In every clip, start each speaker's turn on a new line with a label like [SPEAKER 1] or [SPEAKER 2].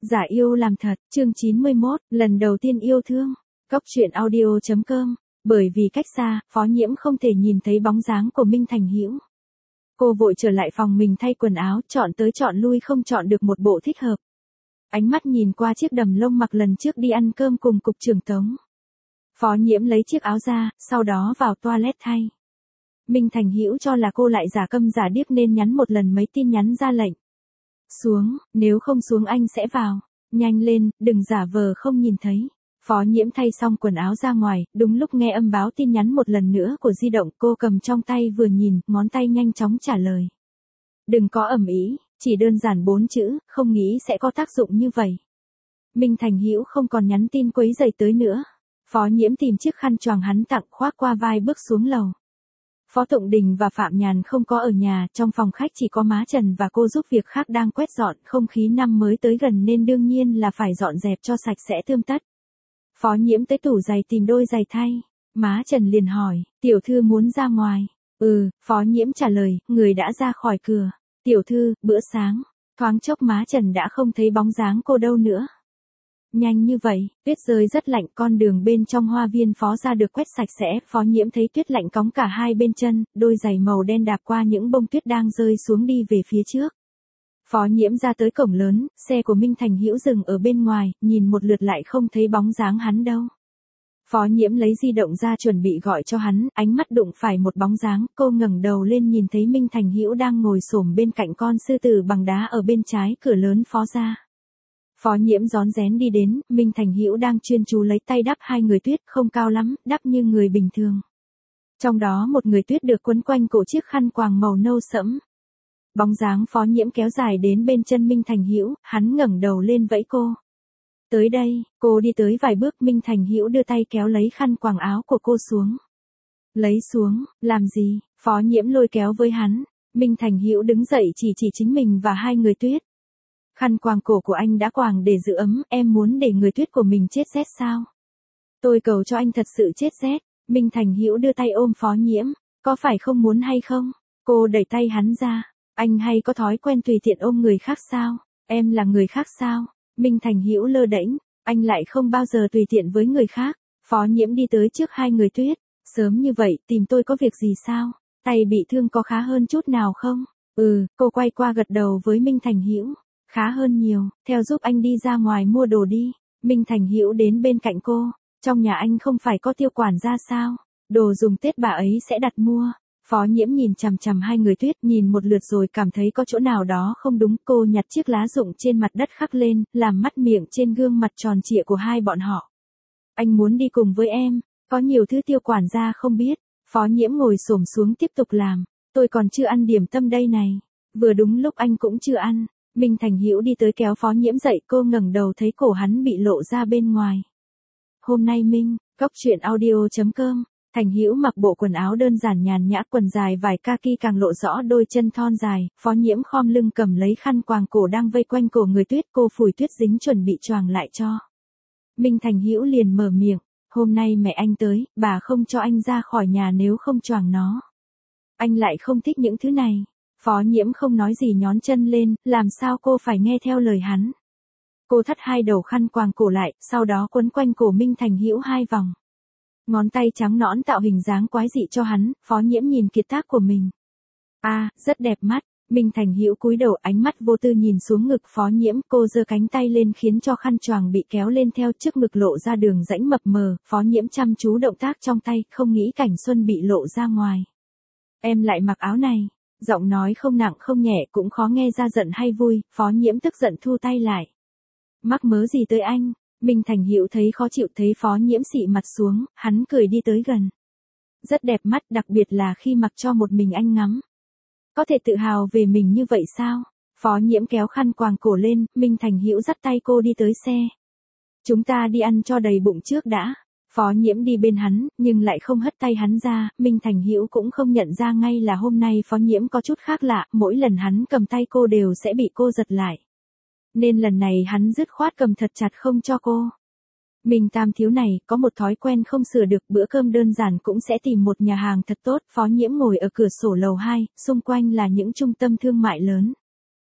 [SPEAKER 1] Giả yêu làm thật, chương 91, lần đầu tiên yêu thương. Cóc truyện audio.com. Bởi vì cách xa, Phó Nhiễm không thể nhìn thấy bóng dáng của Minh Thành Hữu. Cô vội trở lại phòng mình thay quần áo, chọn tới chọn lui không chọn được một bộ thích hợp. Ánh mắt nhìn qua chiếc đầm lông mặc lần trước đi ăn cơm cùng cục trưởng Tống. Phó Nhiễm lấy chiếc áo ra, sau đó vào toilet thay. Minh Thành Hữu cho là cô lại giả câm giả điếc nên nhắn một lần mấy tin nhắn ra lệnh. Xuống, nếu không xuống anh sẽ vào. Nhanh lên, đừng giả vờ không nhìn thấy. Phó Nhiễm thay xong quần áo ra ngoài, đúng lúc nghe âm báo tin nhắn một lần nữa của di động, cô cầm trong tay vừa nhìn, ngón tay nhanh chóng trả lời. Đừng có ầm ĩ, chỉ đơn giản 4 chữ, không nghĩ sẽ có tác dụng như vậy. Minh Thành Hữu không còn nhắn tin quấy rầy tới nữa. Phó Nhiễm tìm chiếc khăn choàng hắn tặng khoác qua vai bước xuống lầu. Phó Tụng Đình và Phạm Nhàn không có ở nhà, trong phòng khách chỉ có má Trần và cô giúp việc khác đang quét dọn, không khí năm mới tới gần nên đương nhiên là phải dọn dẹp cho sạch sẽ tươm tất. Phó Nhiễm tới tủ giày tìm đôi giày thay. Má Trần liền hỏi, tiểu thư muốn ra ngoài. Phó Nhiễm trả lời, người đã ra khỏi cửa. Tiểu thư, bữa sáng. Thoáng chốc má Trần đã không thấy bóng dáng cô đâu nữa. Nhanh như vậy, tuyết rơi rất lạnh, con đường bên trong hoa viên Phó ra được quét sạch sẽ, Phó Nhiễm thấy tuyết lạnh cóng cả hai bên chân, đôi giày màu đen đạp qua những bông tuyết đang rơi xuống đi về phía trước. Phó Nhiễm ra tới cổng lớn, xe của Minh Thành Hữu dừng ở bên ngoài, nhìn một lượt lại không thấy bóng dáng hắn đâu. Phó Nhiễm lấy di động ra chuẩn bị gọi cho hắn, ánh mắt đụng phải một bóng dáng, cô ngẩng đầu lên nhìn thấy Minh Thành Hữu đang ngồi xổm bên cạnh con sư tử bằng đá ở bên trái cửa lớn Phó ra. Phó Nhiễm rón rén đi đến, Minh Thành Hữu đang chuyên chú lấy tay đắp hai người tuyết, không cao lắm, đắp như người bình thường. Trong đó một người tuyết được quấn quanh cổ chiếc khăn quàng màu nâu sẫm. Bóng dáng Phó Nhiễm kéo dài đến bên chân Minh Thành Hữu, hắn ngẩng đầu lên vẫy cô. Tới đây, cô đi tới vài bước, Minh Thành Hữu đưa tay kéo lấy khăn quàng áo của cô xuống. Lấy xuống, làm gì? Phó Nhiễm lôi kéo với hắn. Minh Thành Hữu đứng dậy chỉ chính mình và hai người tuyết. Khăn quàng cổ của anh đã quàng để giữ ấm, em muốn để người tuyết của mình chết rét sao? Tôi cầu cho anh thật sự chết rét. Minh Thành Hữu đưa tay ôm Phó Nhiễm, có phải không muốn hay không? Cô đẩy tay hắn ra, anh hay có thói quen tùy tiện ôm người khác sao? Em là người khác sao? Minh Thành Hữu lơ đễnh, anh lại không bao giờ tùy tiện với người khác. Phó Nhiễm đi tới trước hai người tuyết, sớm như vậy, tìm tôi có việc gì sao? Tay bị thương có khá hơn chút nào không? Cô quay qua gật đầu với Minh Thành Hữu. Khá hơn nhiều, theo giúp anh đi ra ngoài mua đồ đi. Minh Thành Hữu đến bên cạnh cô, trong nhà anh không phải có tiêu quản gia sao? Đồ dùng Tết bà ấy sẽ đặt mua. Phó Nhiễm nhìn chằm chằm hai người tuyết, nhìn một lượt rồi cảm thấy có chỗ nào đó không đúng, cô nhặt chiếc lá rụng trên mặt đất khắc lên, làm mắt miệng trên gương mặt tròn trịa của hai bọn họ. Anh muốn đi cùng với em, có nhiều thứ tiêu quản gia không biết. Phó Nhiễm ngồi xổm xuống tiếp tục làm, tôi còn chưa ăn điểm tâm đây này. Vừa đúng lúc anh cũng chưa ăn. Minh Thành Hữu đi tới kéo Phó Nhiễm dậy, cô ngẩng đầu thấy cổ hắn bị lộ ra bên ngoài. Hôm nay Cóc truyện audio.com, Thành Hữu mặc bộ quần áo đơn giản nhàn nhã, quần dài vải kaki càng lộ rõ đôi chân thon dài, Phó Nhiễm khom lưng cầm lấy khăn quàng cổ đang vây quanh cổ người tuyết, cô phủi tuyết dính chuẩn bị choàng lại cho. Minh Thành Hữu liền mở miệng, hôm nay mẹ anh tới, bà không cho anh ra khỏi nhà nếu không choàng nó. Anh lại không thích những thứ này. Phó Nhiễm không nói gì nhón chân lên, làm sao cô phải nghe theo lời hắn. Cô thắt hai đầu khăn quàng cổ lại, sau đó quấn quanh cổ Minh Thành Hữu hai vòng. Ngón tay trắng nõn tạo hình dáng quái dị cho hắn, Phó Nhiễm nhìn kiệt tác của mình. Rất đẹp mắt. Minh Thành Hữu cúi đầu, ánh mắt vô tư nhìn xuống ngực Phó Nhiễm, cô giơ cánh tay lên khiến cho khăn choàng bị kéo lên theo trước ngực lộ ra đường rãnh mập mờ, Phó Nhiễm chăm chú động tác trong tay, không nghĩ cảnh xuân bị lộ ra ngoài. Em lại mặc áo này. Giọng nói không nặng không nhẹ, cũng khó nghe ra giận hay vui. Phó Nhiễm tức giận thu tay lại. Mắc mớ gì tới anh? Minh Thành Hữu thấy khó chịu, thấy Phó Nhiễm xị mặt xuống, hắn cười đi tới gần. Rất đẹp mắt, đặc biệt là khi mặc cho một mình anh ngắm. Có thể tự hào về mình như vậy sao? Phó Nhiễm kéo khăn quàng cổ lên, Minh Thành Hữu dắt tay cô đi tới xe. Chúng ta đi ăn cho đầy bụng trước đã. Phó Nhiễm đi bên hắn, nhưng lại không hất tay hắn ra, Minh Thành Hữu cũng không nhận ra ngay là hôm nay Phó Nhiễm có chút khác lạ, mỗi lần hắn cầm tay cô đều sẽ bị cô giật lại. Nên lần này hắn dứt khoát cầm thật chặt không cho cô. Minh Tam thiếu này, có một thói quen không sửa được, bữa cơm đơn giản cũng sẽ tìm một nhà hàng thật tốt. Phó Nhiễm ngồi ở cửa sổ lầu 2, xung quanh là những trung tâm thương mại lớn.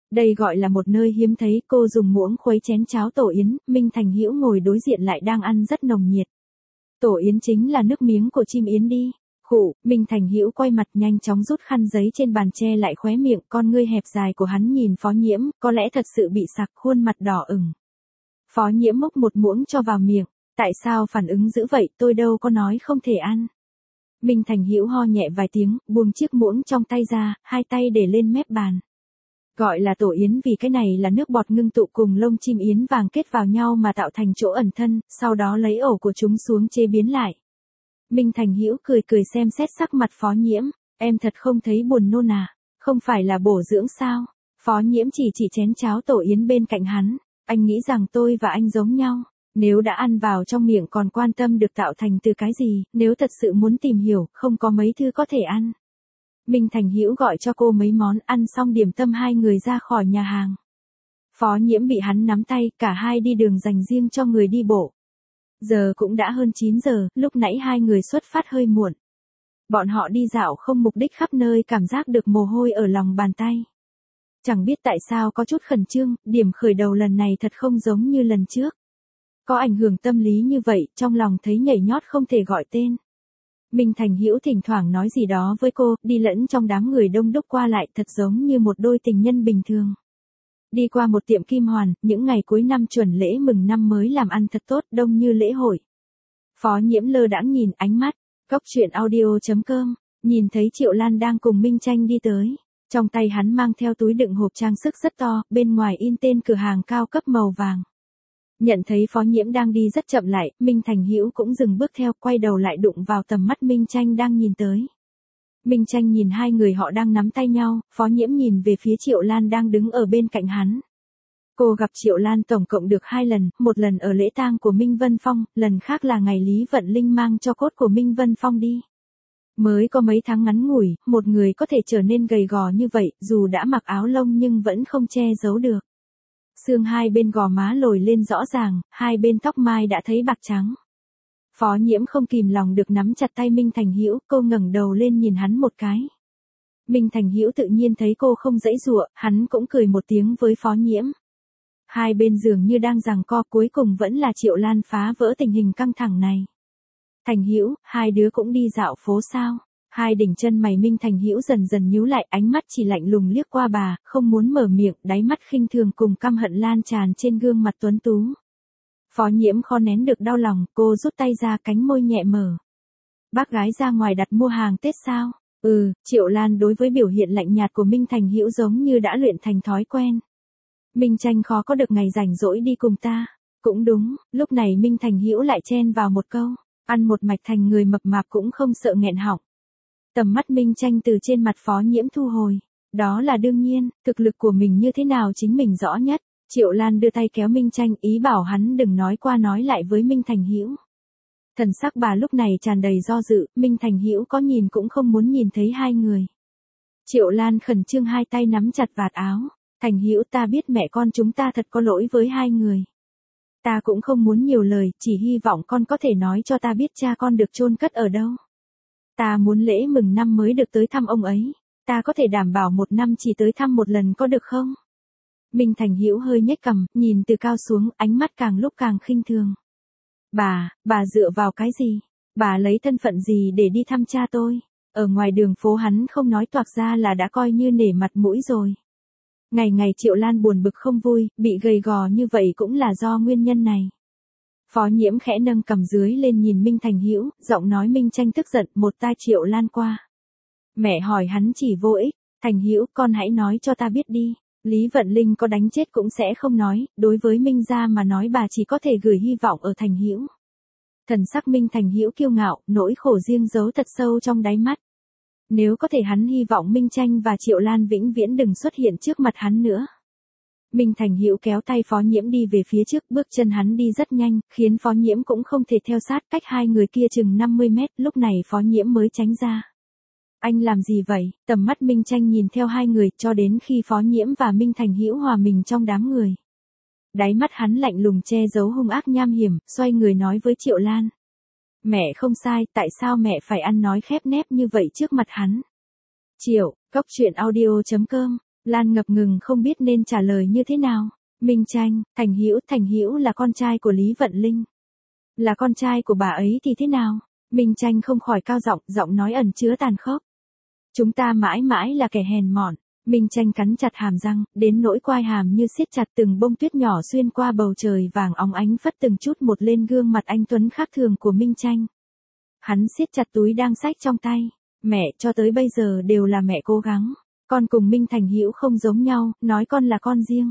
[SPEAKER 1] Đây gọi là một nơi hiếm thấy, cô dùng muỗng khuấy chén cháo tổ yến, Minh Thành Hữu ngồi đối diện lại đang ăn rất nồng nhiệt. Tổ yến chính là nước miếng của chim yến đi. Khụ, Minh Thành Hữu quay mặt nhanh chóng rút khăn giấy trên bàn che lại khóe miệng, con ngươi hẹp dài của hắn nhìn Phó Nhiễm, có lẽ thật sự bị sặc, khuôn mặt đỏ ửng. Phó Nhiễm múc một muỗng cho vào miệng, tại sao phản ứng dữ vậy, tôi đâu có nói không thể ăn. Minh Thành Hữu ho nhẹ vài tiếng, buông chiếc muỗng trong tay ra, hai tay để lên mép bàn. Gọi là tổ yến vì cái này là nước bọt ngưng tụ cùng lông chim yến vàng kết vào nhau mà tạo thành chỗ ẩn thân, sau đó lấy ổ của chúng xuống chế biến lại. Minh Thành Hữu cười cười xem xét sắc mặt Phó Nhiễm, em thật không thấy buồn nôn à, không phải là bổ dưỡng sao? Phó Nhiễm chỉ chén cháo tổ yến bên cạnh hắn, anh nghĩ rằng tôi và anh giống nhau, nếu đã ăn vào trong miệng còn quan tâm được tạo thành từ cái gì, nếu thật sự muốn tìm hiểu, không có mấy thứ có thể ăn. Minh Thành Hữu gọi cho cô mấy món, ăn xong điểm tâm hai người ra khỏi nhà hàng. Phó Nhiễm bị hắn nắm tay, cả hai đi đường dành riêng cho người đi bộ. Giờ cũng đã hơn 9 giờ, lúc nãy hai người xuất phát hơi muộn. Bọn họ đi dạo không mục đích khắp nơi, cảm giác được mồ hôi ở lòng bàn tay. Chẳng biết tại sao có chút khẩn trương, điểm khởi đầu lần này thật không giống như lần trước. Có ảnh hưởng tâm lý như vậy, trong lòng thấy nhảy nhót không thể gọi tên. Minh Thành Hữu thỉnh thoảng nói gì đó với cô, đi lẫn trong đám người đông đúc qua lại thật giống như một đôi tình nhân bình thường. Đi qua một tiệm kim hoàn, những ngày cuối năm chuẩn lễ mừng năm mới làm ăn thật tốt, đông như lễ hội. Phó Nhiễm lơ đãng nhìn ánh mắt, Cóc truyện audio.com, nhìn thấy Triệu Lan đang cùng Minh Tranh đi tới. Trong tay hắn mang theo túi đựng hộp trang sức rất to, bên ngoài in tên cửa hàng cao cấp màu vàng. Nhận thấy Phó Nhiễm đang đi rất chậm lại, Minh Thành Hữu cũng dừng bước theo, quay đầu lại đụng vào tầm mắt Minh Tranh đang nhìn tới. Minh Tranh nhìn hai người họ đang nắm tay nhau, Phó Nhiễm nhìn về phía Triệu Lan đang đứng ở bên cạnh hắn. Cô gặp Triệu Lan tổng cộng được 2 lần, một lần ở lễ tang của Minh Vân Phong, lần khác là ngày Lý Vận Linh mang cho cốt của Minh Vân Phong đi. Mới có mấy tháng ngắn ngủi, một người có thể trở nên gầy gò như vậy, dù đã mặc áo lông nhưng vẫn không che giấu được. Xương hai bên gò má lồi lên rõ ràng, hai bên tóc mai đã thấy bạc trắng. Phó Nhiễm không kìm lòng được nắm chặt tay Minh Thành Hữu, cô ngẩng đầu lên nhìn hắn một cái. Minh Thành Hữu tự nhiên thấy cô không giãy giụa, hắn cũng cười một tiếng với Phó Nhiễm. Hai bên giường như đang giằng co, cuối cùng vẫn là Triệu Lan phá vỡ tình hình căng thẳng này. Thành Hữu, hai đứa cũng đi dạo phố sao? Hai đỉnh chân mày Minh Thành Hữu dần dần nhíu lại, ánh mắt chỉ lạnh lùng liếc qua bà, không muốn mở miệng, đáy mắt khinh thường cùng căm hận lan tràn trên gương mặt tuấn tú. Phó Nhiễm khó nén được đau lòng, cô rút tay ra, cánh môi nhẹ mở. Bác gái ra ngoài đặt mua hàng Tết sao? Triệu Lan đối với biểu hiện lạnh nhạt của Minh Thành Hữu giống như đã luyện thành thói quen. Minh Tranh khó có được ngày rảnh rỗi đi cùng ta. Cũng đúng, lúc này Minh Thành Hữu lại chen vào một câu, ăn một mạch thành người mập mạp cũng không sợ nghẹn họng. Tầm mắt Minh Tranh từ trên mặt Phó Nhiễm thu hồi. Đó là đương nhiên, thực lực của mình như thế nào chính mình rõ nhất. Triệu Lan đưa tay kéo Minh Tranh, ý bảo hắn đừng nói qua nói lại với Minh Thành Hữu. Thần sắc bà lúc này tràn đầy do dự, Minh Thành Hữu có nhìn cũng không muốn nhìn thấy hai người. Triệu Lan khẩn trương hai tay nắm chặt vạt áo. Thành Hữu, ta biết mẹ con chúng ta thật có lỗi với hai người. Ta cũng không muốn nhiều lời, chỉ hy vọng con có thể nói cho ta biết cha con được chôn cất ở đâu. Ta muốn lễ mừng năm mới được tới thăm ông ấy. Ta có thể đảm bảo một năm chỉ tới thăm một lần có được không? Minh Thành Hữu hơi nhếch cằm, nhìn từ cao xuống, ánh mắt càng lúc càng khinh thường. Bà dựa vào cái gì? Bà lấy thân phận gì để đi thăm cha tôi? Ở ngoài đường phố hắn không nói toạc ra là đã coi như nể mặt mũi rồi. Ngày ngày Triệu Lan buồn bực không vui, bị gầy gò như vậy cũng là do nguyên nhân này. Phó Nhiễm khẽ nâng cằm dưới lên nhìn Minh Thành Hữu, giọng nói Minh Tranh tức giận, một tai Triệu Lan qua. Mẹ hỏi hắn chỉ vô ích, Thành Hữu, con hãy nói cho ta biết đi. Lý Vận Linh có đánh chết cũng sẽ không nói, đối với Minh gia mà nói bà chỉ có thể gửi hy vọng ở Thành Hữu. Thần sắc Minh Thành Hữu kiêu ngạo, nỗi khổ riêng giấu thật sâu trong đáy mắt. Nếu có thể hắn hy vọng Minh Tranh và Triệu Lan vĩnh viễn đừng xuất hiện trước mặt hắn nữa. Minh Thành Hữu kéo tay Phó Nhiễm đi về phía trước, bước chân hắn đi rất nhanh, khiến Phó Nhiễm cũng không thể theo sát, cách hai người kia chừng 50 mét, lúc này Phó Nhiễm mới tránh ra. Anh làm gì vậy? Tầm mắt Minh Tranh nhìn theo hai người, cho đến khi Phó Nhiễm và Minh Thành Hữu hòa mình trong đám người. Đáy mắt hắn lạnh lùng che giấu hung ác nham hiểm, xoay người nói với Triệu Lan. Mẹ không sai, tại sao mẹ phải ăn nói khép nép như vậy trước mặt hắn? Cóc truyện audio.com Lan ngập ngừng không biết nên trả lời như thế nào. Minh Tranh, Thành Hữu là con trai của Lý Vận Linh. Là con trai của bà ấy thì thế nào? Minh Tranh không khỏi cao giọng, giọng nói ẩn chứa tàn khốc. Chúng ta mãi mãi là kẻ hèn mọn. Minh Tranh cắn chặt hàm răng, đến nỗi quai hàm như siết chặt, từng bông tuyết nhỏ xuyên qua bầu trời vàng óng ánh phất từng chút một lên gương mặt anh tuấn khác thường của Minh Tranh. Hắn siết chặt túi đang xách trong tay. Mẹ cho tới bây giờ đều là mẹ cố gắng. Con cùng Minh Thành Hữu không giống nhau, nói con là con riêng.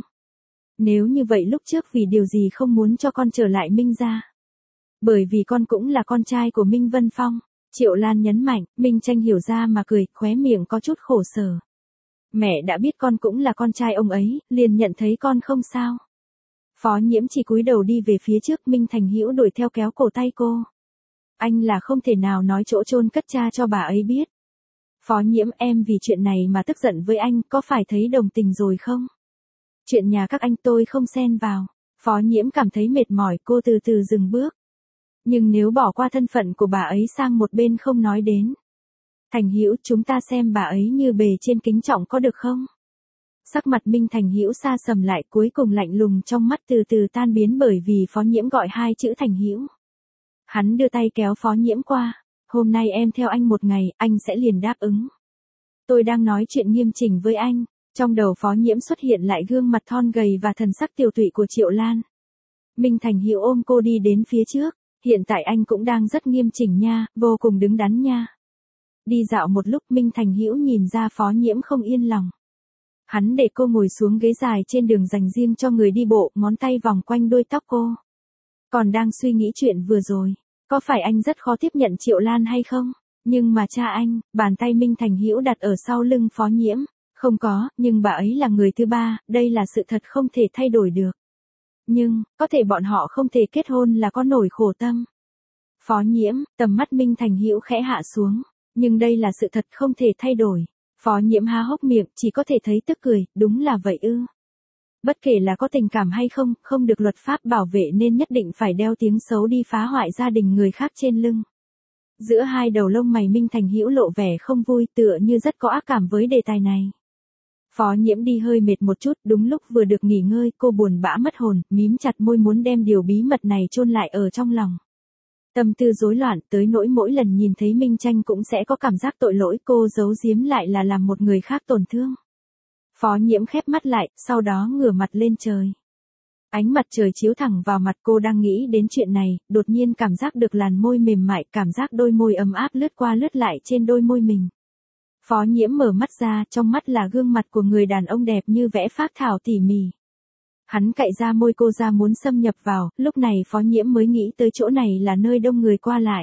[SPEAKER 1] Nếu như vậy lúc trước vì điều gì không muốn cho con trở lại Minh gia? Bởi vì con cũng là con trai của Minh Vân Phong. Triệu Lan nhấn mạnh. Minh Tranh hiểu ra mà cười, khóe miệng có chút khổ sở. Mẹ đã biết con cũng là con trai ông ấy, liền nhận thấy con không sao. Phó Nhiễm chỉ cúi đầu đi về phía trước, Minh Thành Hữu đuổi theo kéo cổ tay cô. Anh là không thể nào nói chỗ chôn cất cha cho bà ấy biết. Phó Nhiễm, em vì chuyện này mà tức giận với anh, có phải thấy đồng tình rồi không? Chuyện nhà các anh tôi không xen vào. Phó Nhiễm cảm thấy mệt mỏi, cô từ từ dừng bước. Nhưng nếu bỏ qua thân phận của bà ấy sang một bên không nói đến. Thành Hữu, chúng ta xem bà ấy như bề trên kính trọng có được không? Sắc mặt Minh Thành Hữu sa sầm lại, cuối cùng lạnh lùng trong mắt từ từ tan biến bởi vì Phó Nhiễm gọi hai chữ Thành Hữu. Hắn đưa tay kéo Phó Nhiễm qua. Hôm nay em theo anh một ngày, anh sẽ liền đáp ứng. Tôi đang nói chuyện nghiêm chỉnh với anh. Trong đầu Phó Nhiễm xuất hiện lại gương mặt thon gầy và thần sắc tiều tụy của Triệu Lan. Minh Thành Hữu ôm cô đi đến phía trước. Hiện tại anh cũng đang rất nghiêm chỉnh nha, vô cùng đứng đắn nha. Đi dạo một lúc, Minh Thành Hữu nhìn ra Phó Nhiễm không yên lòng. Hắn để cô ngồi xuống ghế dài trên đường dành riêng cho người đi bộ, ngón tay vòng quanh đuôi tóc cô. Còn đang suy nghĩ chuyện vừa rồi, có phải anh rất khó tiếp nhận Triệu Lan hay không? Nhưng mà cha anh, bàn tay Minh Thành Hữu đặt ở sau lưng Phó Nhiễm. Không có, nhưng bà ấy là người thứ ba, đây là sự thật không thể thay đổi được. Nhưng, có thể bọn họ không thể kết hôn là có nỗi khổ tâm. Phó Nhiễm, tầm mắt Minh Thành Hữu khẽ hạ xuống. Nhưng đây là sự thật không thể thay đổi. Phó Nhiễm há hốc miệng, chỉ có thể thấy tức cười, đúng là vậy ư. Bất kể là có tình cảm hay không, không được luật pháp bảo vệ nên nhất định phải đeo tiếng xấu đi phá hoại gia đình người khác trên lưng. Giữa hai đầu lông mày Minh Thành Hữu lộ vẻ không vui, tựa như rất có ác cảm với đề tài này. Phó Nhiễm đi hơi mệt một chút, đúng lúc vừa được nghỉ ngơi, cô buồn bã mất hồn, mím chặt môi muốn đem điều bí mật này chôn lại ở trong lòng. Tâm tư rối loạn tới nỗi mỗi lần nhìn thấy Minh Tranh cũng sẽ có cảm giác tội lỗi, cô giấu giếm lại là làm một người khác tổn thương. Phó Nhiễm khép mắt lại, sau đó ngửa mặt lên trời. Ánh mặt trời chiếu thẳng vào mặt cô, đang nghĩ đến chuyện này, đột nhiên cảm giác được làn môi mềm mại, cảm giác đôi môi ấm áp lướt qua lướt lại trên đôi môi mình. Phó Nhiễm mở mắt ra, trong mắt là gương mặt của người đàn ông đẹp như vẽ phác thảo tỉ mỉ. Hắn cạy ra môi cô ra muốn xâm nhập vào, lúc này Phó Nhiễm mới nghĩ tới chỗ này là nơi đông người qua lại.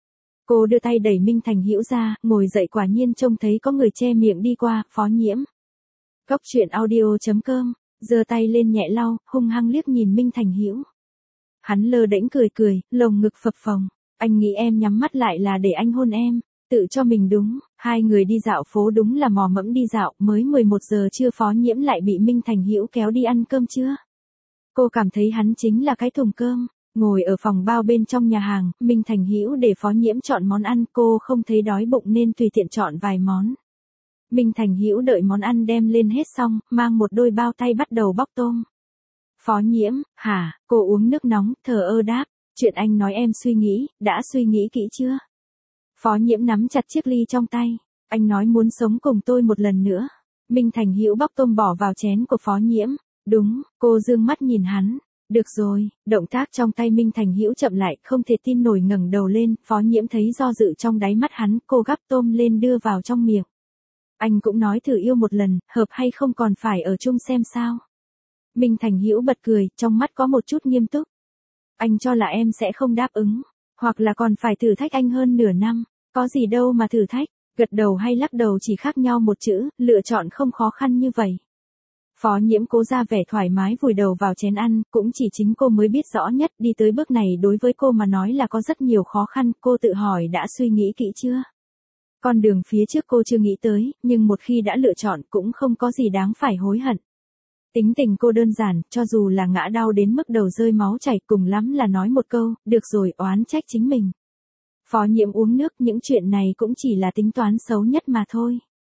[SPEAKER 1] Cô đưa tay đẩy Minh Thành Hữu ra, ngồi dậy, quả nhiên trông thấy có người che miệng đi qua. Phó Nhiễm. Cốc truyện audio.com, giơ tay lên nhẹ lau, hung hăng liếc nhìn Minh Thành Hữu. Hắn lơ đễnh cười cười, lồng ngực phập phồng. Anh nghĩ em nhắm mắt lại là để anh hôn em. Tự cho mình đúng. Hai người đi dạo phố đúng là mò mẫm đi dạo, mới 11 giờ trưa Phó Nhiễm lại bị Minh Thành Hữu kéo đi ăn cơm trưa. Cô cảm thấy hắn chính là cái thùng cơm. Ngồi ở phòng bao bên trong nhà hàng, Minh Thành Hữu để Phó Nhiễm chọn món ăn, cô không thấy đói bụng nên tùy tiện chọn vài món. Minh Thành Hữu đợi món ăn đem lên hết xong, mang một đôi bao tay bắt đầu bóc tôm. Phó Nhiễm, hả? Cô uống nước nóng, thờ ơ đáp. Chuyện anh nói em suy nghĩ, đã suy nghĩ kỹ chưa? Phó Nhiễm nắm chặt chiếc ly trong tay. Anh nói muốn sống cùng tôi một lần nữa. Minh Thành Hữu bóc tôm bỏ vào chén của Phó Nhiễm. Đúng, cô dương mắt nhìn hắn. Được rồi, động tác trong tay Minh Thành Hữu chậm lại, không thể tin nổi ngẩng đầu lên, Phó Nhiễm thấy do dự trong đáy mắt hắn, cô gắp tôm lên đưa vào trong miệng. Anh cũng nói thử yêu một lần, hợp hay không còn phải ở chung xem sao. Minh Thành Hữu bật cười, trong mắt có một chút nghiêm túc. Anh cho là em sẽ không đáp ứng, hoặc là còn phải thử thách anh hơn nửa năm, có gì đâu mà thử thách, gật đầu hay lắc đầu chỉ khác nhau một chữ, lựa chọn không khó khăn như vậy. Phó Nhiễm cố ra vẻ thoải mái vùi đầu vào chén ăn, cũng chỉ chính cô mới biết rõ nhất, đi tới bước này đối với cô mà nói là có rất nhiều khó khăn, cô tự hỏi đã suy nghĩ kỹ chưa? Con đường phía trước cô chưa nghĩ tới, nhưng một khi đã lựa chọn cũng không có gì đáng phải hối hận. Tính tình cô đơn giản, cho dù là ngã đau đến mức đầu rơi máu chảy, cùng lắm là nói một câu, được rồi, oán trách chính mình. Phó Nhiễm uống nước, những chuyện này cũng chỉ là tính toán xấu nhất mà thôi.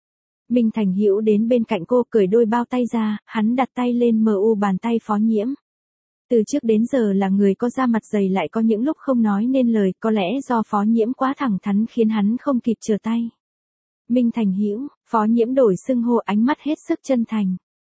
[SPEAKER 1] Minh Thành Hữu đến bên cạnh cô cởi đôi bao tay ra, hắn đặt tay lên bàn tay Phó Nhiễm. Từ trước đến giờ là người có da mặt dày lại có những lúc không nói nên lời, có lẽ do Phó Nhiễm quá thẳng thắn khiến hắn không kịp trở tay. Minh Thành Hữu, Phó Nhiễm đổi xưng hô, ánh mắt hết sức chân thành.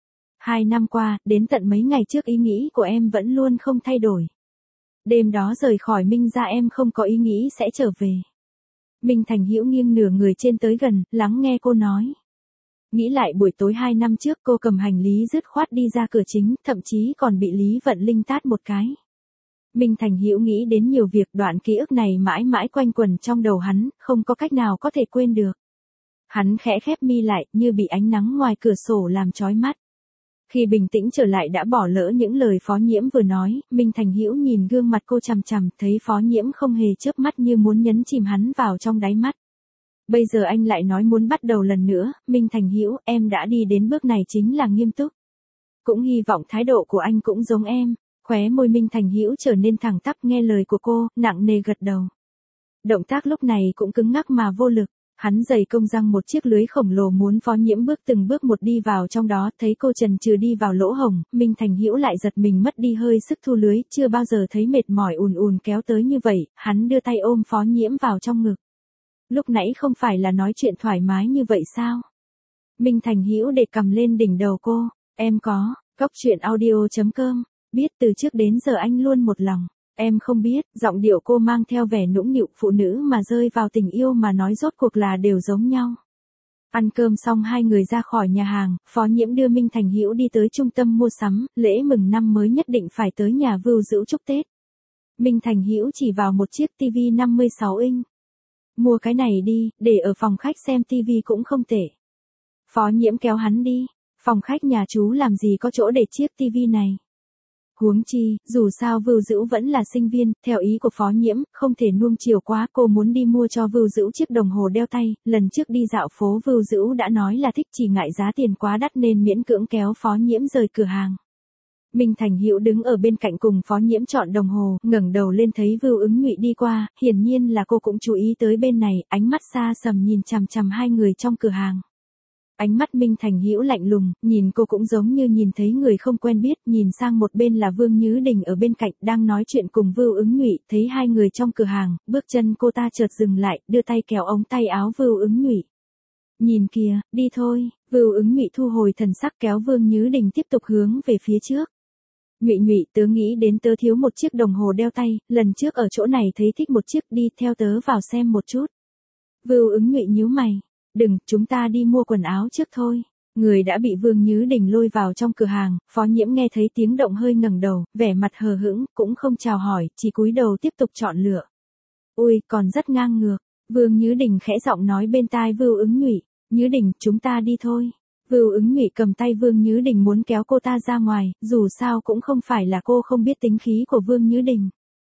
[SPEAKER 1] 2 năm qua, đến tận mấy ngày trước ý nghĩ của em vẫn luôn không thay đổi. Đêm đó rời khỏi Minh gia em không có ý nghĩ sẽ trở về. Minh Thành Hữu nghiêng nửa người trên tới gần, lắng nghe cô nói. Nghĩ lại buổi tối 2 năm trước cô cầm hành lý dứt khoát đi ra cửa chính, thậm chí còn bị Lý Vận Linh tát một cái. Minh Thành Hữu nghĩ đến nhiều việc, đoạn ký ức này mãi mãi quanh quẩn trong đầu hắn, không có cách nào có thể quên được. Hắn khẽ khép mi lại, như bị ánh nắng ngoài cửa sổ làm chói mắt. Khi bình tĩnh trở lại đã bỏ lỡ những lời Phó Nhiễm vừa nói, Minh Thành Hữu nhìn gương mặt cô chằm chằm, thấy Phó Nhiễm không hề chớp mắt như muốn nhấn chìm hắn vào trong đáy mắt. Bây giờ anh lại nói muốn bắt đầu lần nữa, Minh Thành Hữu, em đã đi đến bước này chính là nghiêm túc. Cũng hy vọng thái độ của anh cũng giống em. Khóe môi Minh Thành Hữu trở nên thẳng tắp nghe lời của cô, nặng nề gật đầu. Động tác lúc này cũng cứng ngắc mà vô lực. Hắn giày công răng một chiếc lưới khổng lồ muốn Phó Nhiễm bước từng bước một đi vào trong đó, thấy cô chần chừ đi vào lỗ hổng, Minh Thành Hữu lại giật mình mất đi hơi sức thu lưới, chưa bao giờ thấy mệt mỏi ùn kéo tới như vậy, hắn đưa tay ôm Phó Nhiễm vào trong ngực. Lúc nãy không phải là nói chuyện thoải mái như vậy sao? Minh Thành Hữu để cầm lên đỉnh đầu cô, em có, coctruyện.audio.com, biết từ trước đến giờ anh luôn một lòng. Em không biết, giọng điệu cô mang theo vẻ nũng nịu, phụ nữ mà rơi vào tình yêu mà nói rốt cuộc là đều giống nhau. Ăn cơm xong hai người ra khỏi nhà hàng, Phó Nhiễm đưa Minh Thành Hữu đi tới trung tâm mua sắm, lễ mừng năm mới nhất định phải tới nhà Vưu Dữu chúc Tết. Minh Thành Hữu chỉ vào một chiếc TV 56 inch. Mua cái này đi, để ở phòng khách xem TV cũng không tệ. Phó Nhiễm kéo hắn đi, phòng khách nhà chú làm gì có chỗ để chiếc TV này. Huống chi, dù sao Vưu Dữu vẫn là sinh viên, theo ý của Phó Nhiễm, không thể nuông chiều quá, cô muốn đi mua cho Vưu Dữu chiếc đồng hồ đeo tay, lần trước đi dạo phố Vưu Dữu đã nói là thích, chỉ ngại giá tiền quá đắt nên miễn cưỡng kéo Phó Nhiễm rời cửa hàng. Minh Thành Hữu đứng ở bên cạnh cùng Phó Nhiễm chọn đồng hồ, ngẩng đầu lên thấy Vưu Ứng Nhụy đi qua, hiển nhiên là cô cũng chú ý tới bên này, ánh mắt xa sầm nhìn chằm chằm hai người trong cửa hàng. Ánh mắt Minh Thành Hữu lạnh lùng, nhìn cô cũng giống như nhìn thấy người không quen biết, nhìn sang một bên là Vương Nhứ Đình ở bên cạnh, đang nói chuyện cùng Vưu Ứng Nhụy, thấy hai người trong cửa hàng, bước chân cô ta chợt dừng lại, đưa tay kéo ống tay áo Vưu Ứng Nhụy. Nhìn kìa, đi thôi, Vưu Ứng Nhụy thu hồi thần sắc kéo Vương Nhứ Đình tiếp tục hướng về phía trước. Nhụy, tớ nghĩ đến tớ thiếu một chiếc đồng hồ đeo tay, lần trước ở chỗ này thấy thích một chiếc, đi theo tớ vào xem một chút. Vưu Ứng Nhụy nhíu mày. Đừng, chúng ta đi mua quần áo trước thôi. Người đã bị Vương Nhứ Đình lôi vào trong cửa hàng, Phó Nhiễm nghe thấy tiếng động hơi ngẩng đầu, vẻ mặt hờ hững, cũng không chào hỏi, chỉ cúi đầu tiếp tục chọn lựa. Ui, còn rất ngang ngược. Vương Nhứ Đình khẽ giọng nói bên tai Vưu Ứng Nhụy. Nhứ Đình, chúng ta đi thôi. Vưu Ứng Nhụy cầm tay Vương Nhứ Đình muốn kéo cô ta ra ngoài, dù sao cũng không phải là cô không biết tính khí của Vương Nhứ Đình.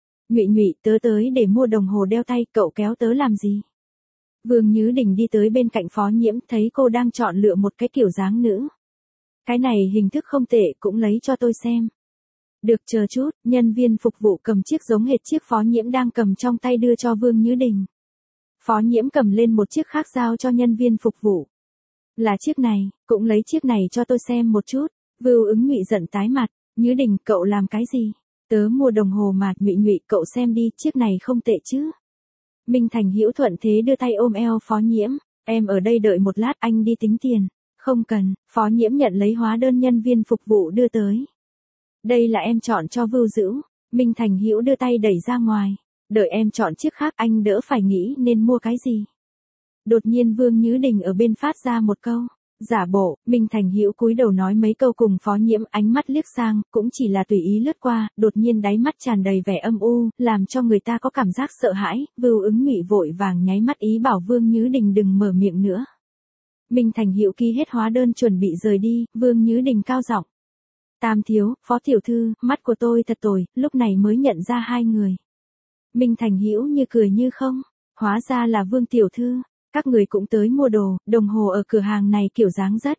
[SPEAKER 1] Nhụy, tớ tới để mua đồng hồ đeo tay, cậu kéo tớ làm gì? Vương Nhứ Đình đi tới bên cạnh Phó Nhiễm, thấy cô đang chọn lựa một cái kiểu dáng nữ. Cái này hình thức không tệ, cũng lấy cho tôi xem. Được, chờ chút, nhân viên phục vụ cầm chiếc giống hệt chiếc Phó Nhiễm đang cầm trong tay đưa cho Vương Nhứ Đình. Phó Nhiễm cầm lên một chiếc khác giao cho nhân viên phục vụ. Là chiếc này, cũng lấy chiếc này cho tôi xem một chút. Vưu Ứng Nhụy giận tái mặt, Nhứ Đình, cậu làm cái gì? Tớ mua đồng hồ mà, Nhụy, cậu xem đi, chiếc này không tệ chứ. Minh Thành Hữu thuận thế đưa tay ôm eo Phó Nhiễm, em ở đây đợi một lát, anh đi tính tiền. Không cần, Phó Nhiễm nhận lấy hóa đơn nhân viên phục vụ đưa tới. Đây là em chọn cho Vưu Dữu. Minh Thành Hữu đưa tay đẩy ra ngoài. Đợi em chọn chiếc khác, anh đỡ phải nghĩ nên mua cái gì. Đột nhiên Vương Nhứ Đình ở bên phát ra một câu. Giả bộ, Minh Thành Hữu cúi đầu nói mấy câu cùng Phó Nhiễm, ánh mắt liếc sang, cũng chỉ là tùy ý lướt qua, đột nhiên đáy mắt tràn đầy vẻ âm u, làm cho người ta có cảm giác sợ hãi. Vưu Ứng Nhụy vội vàng nháy mắt ý bảo Vương Nhứ Đình đừng mở miệng nữa. Minh Thành Hữu ký hết hóa đơn chuẩn bị rời đi, Vương Nhứ Đình cao giọng. Tam thiếu, Phó tiểu thư, mắt của tôi thật tồi, lúc này mới nhận ra hai người. Minh Thành Hữu như cười như không, hóa ra là Vương tiểu thư. Các người cũng tới mua đồ, đồng hồ ở cửa hàng này kiểu dáng rất.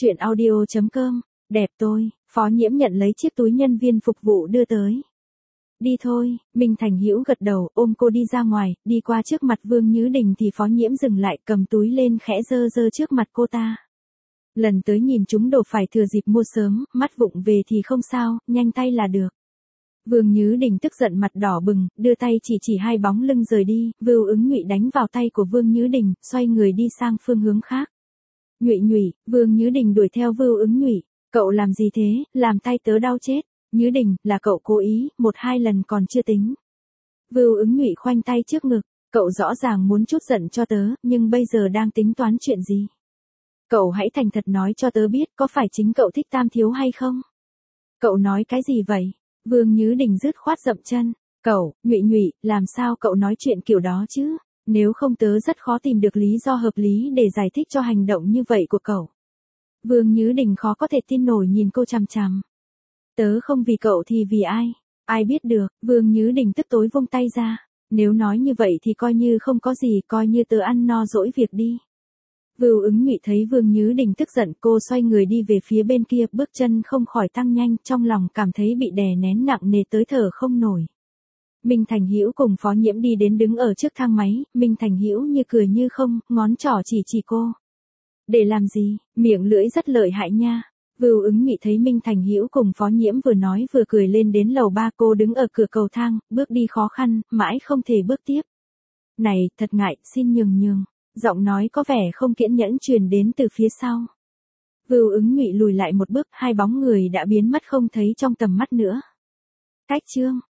[SPEAKER 1] coctruyện.audio.com, đẹp tôi, Phó Nhiễm nhận lấy chiếc túi nhân viên phục vụ đưa tới. Đi thôi, Minh Thành Hữu gật đầu, ôm cô đi ra ngoài, đi qua trước mặt Vương Nhứ Đình thì Phó Nhiễm dừng lại, cầm túi lên khẽ giơ giơ trước mặt cô ta. Lần tới nhìn chúng đồ phải thừa dịp mua sớm, mắt vụng về thì không sao, nhanh tay là được. Vương Nhứ Đình tức giận mặt đỏ bừng, đưa tay chỉ hai bóng lưng rời đi, Vưu Ứng Nhụy đánh vào tay của Vương Nhứ Đình, xoay người đi sang phương hướng khác. Nhụy nhụy, Vương Nhứ Đình đuổi theo Vưu Ứng Nhụy, cậu làm gì thế, làm tay tớ đau chết. Nhứ Đình, là cậu cố ý, 1-2 lần còn chưa tính. Vưu Ứng Nhụy khoanh tay trước ngực, cậu rõ ràng muốn chút giận cho tớ, nhưng bây giờ đang tính toán chuyện gì? Cậu hãy thành thật nói cho tớ biết có phải chính cậu thích Tam Thiếu hay không? Cậu nói cái gì vậy? Vương Nhứ Đình dứt khoát dậm chân. Cậu, Nhụy nhụy, làm sao cậu nói chuyện kiểu đó chứ? Nếu không tớ rất khó tìm được lý do hợp lý để giải thích cho hành động như vậy của cậu. Vương Nhứ Đình khó có thể tin nổi nhìn cô chằm chằm. Tớ không vì cậu thì vì ai? Ai biết được, Vương Nhứ Đình tức tối vung tay ra. Nếu nói như vậy thì coi như không có gì, coi như tớ ăn no dỗi việc đi. Vưu Ứng Nhụy thấy Vương Nhứ Đình tức giận, cô xoay người đi về phía bên kia, bước chân không khỏi tăng nhanh, trong lòng cảm thấy bị đè nén nặng nề tới thở không nổi. Minh Thành Hữu cùng Phó Nhiễm đi đến đứng ở trước thang máy, Minh Thành Hữu như cười như không, ngón trỏ chỉ cô. Để làm gì, miệng lưỡi rất lợi hại nha. Vưu Ứng Nhụy thấy Minh Thành Hữu cùng Phó Nhiễm vừa nói vừa cười lên đến lầu 3, cô đứng ở cửa cầu thang, bước đi khó khăn, mãi không thể bước tiếp. Này, thật ngại, xin nhường. Giọng nói có vẻ không kiên nhẫn truyền đến từ phía sau. Vưu Ứng Nhụy lùi lại một bước, hai bóng người đã biến mất không thấy trong tầm mắt nữa. Cách chương